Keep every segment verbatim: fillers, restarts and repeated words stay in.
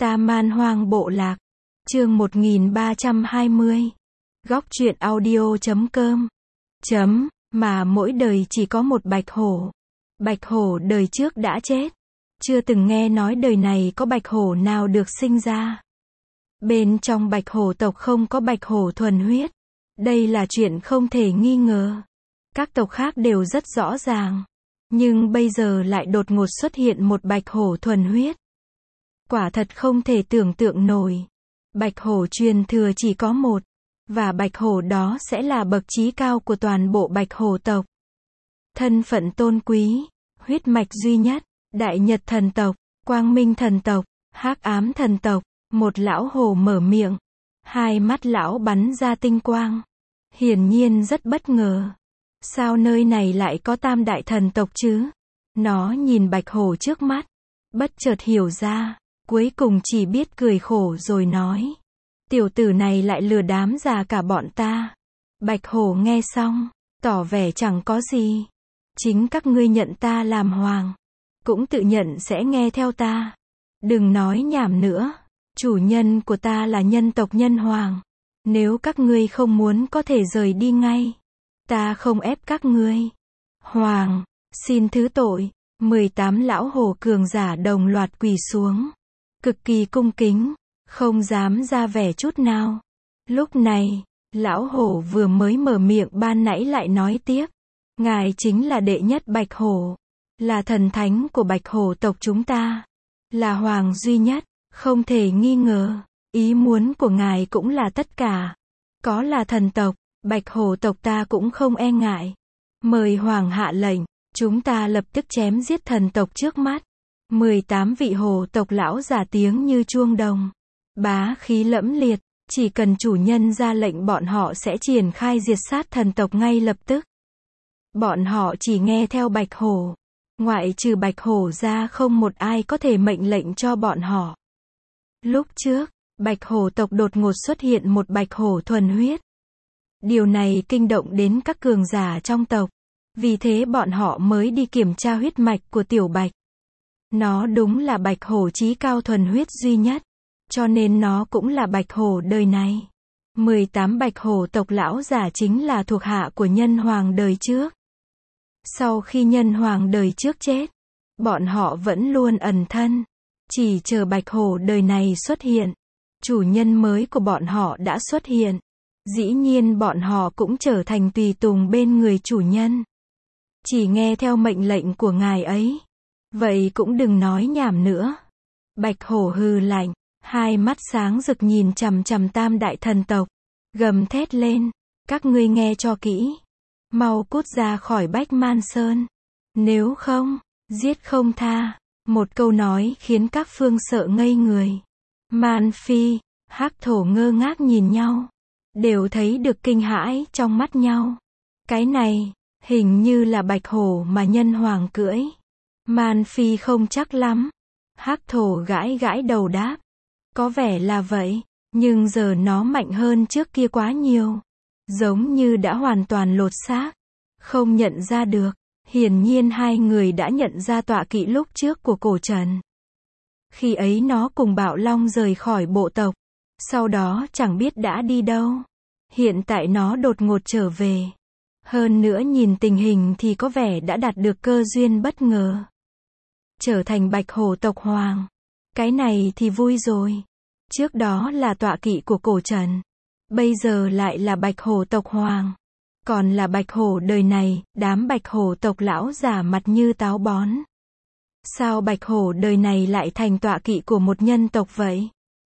Ta Man Hoang Bộ Lạc. Chương một nghìn ba trăm hai mươi. Góc truyện audio chấm com. Chấm, mà mỗi đời chỉ có một bạch hổ. Bạch hổ đời trước đã chết. Chưa từng nghe nói đời này có bạch hổ nào được sinh ra. Bên trong bạch hổ tộc không có bạch hổ thuần huyết. Đây là chuyện không thể nghi ngờ. Các tộc khác đều rất rõ ràng. Nhưng bây giờ lại đột ngột xuất hiện một bạch hổ thuần huyết. Quả thật không thể tưởng tượng nổi. Bạch hổ truyền thừa chỉ có một. Và bạch hổ đó sẽ là bậc chí cao của toàn bộ bạch hổ tộc. Thân phận tôn quý, huyết mạch duy nhất, đại nhật thần tộc, quang minh thần tộc, hắc ám thần tộc. Một lão hổ mở miệng. Hai mắt lão bắn ra tinh quang. Hiển nhiên rất bất ngờ. Sao nơi này lại có tam đại thần tộc chứ? Nó nhìn bạch hổ trước mắt. Bất chợt hiểu ra. Cuối cùng chỉ biết cười khổ rồi nói. Tiểu tử này lại lừa đám già cả bọn ta. Bạch hổ nghe xong. Tỏ vẻ chẳng có gì. Chính các ngươi nhận ta làm hoàng. Cũng tự nhận sẽ nghe theo ta. Đừng nói nhảm nữa. Chủ nhân của ta là nhân tộc nhân hoàng. Nếu các ngươi không muốn có thể rời đi ngay. Ta không ép các ngươi. Hoàng, xin thứ tội. mười tám lão hổ cường giả đồng loạt quỳ xuống. Cực kỳ cung kính. Không dám ra vẻ chút nào. Lúc này, lão hổ vừa mới mở miệng ban nãy lại nói tiếp. Ngài chính là đệ nhất bạch hổ. Là thần thánh của bạch hổ tộc chúng ta. Là hoàng duy nhất. Không thể nghi ngờ. Ý muốn của ngài cũng là tất cả. Có là thần tộc, bạch hổ tộc ta cũng không e ngại. Mời hoàng hạ lệnh, chúng ta lập tức chém giết thần tộc trước mắt. mười tám vị hổ tộc lão giả tiếng như chuông đồng. Bá khí lẫm liệt, chỉ cần chủ nhân ra lệnh bọn họ sẽ triển khai diệt sát thần tộc ngay lập tức. Bọn họ chỉ nghe theo bạch hổ. Ngoại trừ bạch hổ ra không một ai có thể mệnh lệnh cho bọn họ. Lúc trước, bạch hổ tộc đột ngột xuất hiện một bạch hổ thuần huyết. Điều này kinh động đến các cường giả trong tộc. Vì thế bọn họ mới đi kiểm tra huyết mạch của tiểu bạch. Nó đúng là bạch hổ chí cao thuần huyết duy nhất. Cho nên nó cũng là bạch hổ đời này. mười tám bạch hổ tộc lão giả chính là thuộc hạ của nhân hoàng đời trước. Sau khi nhân hoàng đời trước chết, bọn họ vẫn luôn ẩn thân. Chỉ chờ bạch hổ đời này xuất hiện. Chủ nhân mới của bọn họ đã xuất hiện. Dĩ nhiên bọn họ cũng trở thành tùy tùng bên người chủ nhân. Chỉ nghe theo mệnh lệnh của ngài ấy. Vậy cũng đừng nói nhảm nữa. Bạch hổ hừ lạnh. Hai mắt sáng rực nhìn chằm chằm tam đại thần tộc. Gầm thét lên. Các ngươi nghe cho kỹ. Mau cút ra khỏi Bách Man Sơn. Nếu không, giết không tha. Một câu nói khiến các phương sợ ngây người. Man Phi, Hắc Thổ ngơ ngác nhìn nhau. Đều thấy được kinh hãi trong mắt nhau. Cái này, hình như là bạch hổ mà nhân hoàng cưỡi. Man Phi không chắc lắm. Hắc Thổ gãi gãi đầu đáp. Có vẻ là vậy, nhưng giờ nó mạnh hơn trước kia quá nhiều. Giống như đã hoàn toàn lột xác. Không nhận ra được. Hiển nhiên hai người đã nhận ra tọa kỵ lúc trước của cổ trần. Khi ấy nó cùng Bạo Long rời khỏi bộ tộc. Sau đó chẳng biết đã đi đâu. Hiện tại nó đột ngột trở về. Hơn nữa nhìn tình hình thì có vẻ đã đạt được cơ duyên bất ngờ. Trở thành bạch hổ tộc hoàng. Cái này thì vui rồi. Trước đó là tọa kỵ của cổ trần. Bây giờ lại là bạch hổ tộc hoàng. Còn là bạch hổ đời này, đám bạch hổ tộc lão giả mặt như táo bón. Sao bạch hổ đời này lại thành tọa kỵ của một nhân tộc vậy?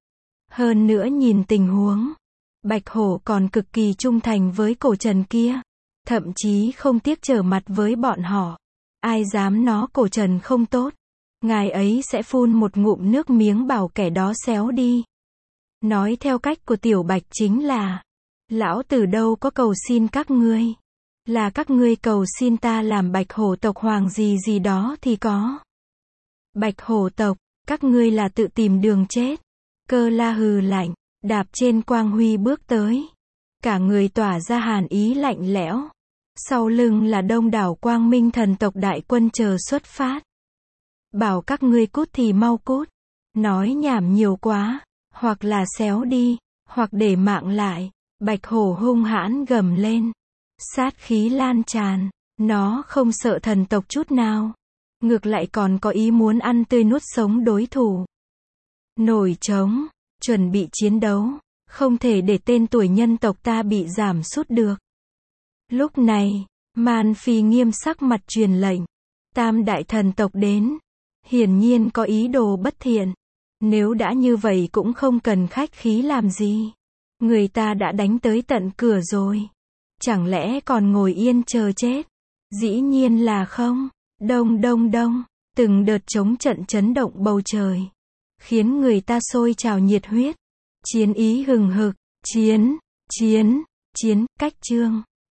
Hơn nữa nhìn tình huống, bạch hổ còn cực kỳ trung thành với cổ trần kia. Thậm chí không tiếc trở mặt với bọn họ. Ai dám nó cổ trần không tốt. Ngài ấy sẽ phun một ngụm nước miếng bảo kẻ đó xéo đi. Nói theo cách của tiểu bạch chính là. Lão tử đâu có cầu xin các ngươi. Là các ngươi cầu xin ta làm bạch hổ tộc hoàng gì gì đó thì có. Bạch hổ tộc, các ngươi là tự tìm đường chết. Cơ La hừ lạnh, đạp trên quang huy bước tới. Cả người tỏa ra hàn ý lạnh lẽo. Sau lưng là đông đảo quang minh thần tộc đại quân chờ xuất phát. Bảo các ngươi cút thì mau cút. Nói nhảm nhiều quá, hoặc là xéo đi, hoặc để mạng lại. Bạch hổ hung hãn gầm lên. Sát khí lan tràn. Nó không sợ thần tộc chút nào. Ngược lại còn có ý muốn ăn tươi nuốt sống đối thủ. Nổi trống, chuẩn bị chiến đấu. Không thể để tên tuổi nhân tộc ta bị giảm sút được. Lúc này, Man Phi nghiêm sắc mặt truyền lệnh. Tam đại thần tộc đến. Hiển nhiên có ý đồ bất thiện. Nếu đã như vậy cũng không cần khách khí làm gì. Người ta đã đánh tới tận cửa rồi. Chẳng lẽ còn ngồi yên chờ chết? Dĩ nhiên là không. Đông đông đông. Từng đợt chống trận chấn động bầu trời. Khiến người ta sôi trào nhiệt huyết. Chiến ý hừng hực. Chiến, chiến, chiến, cách chương.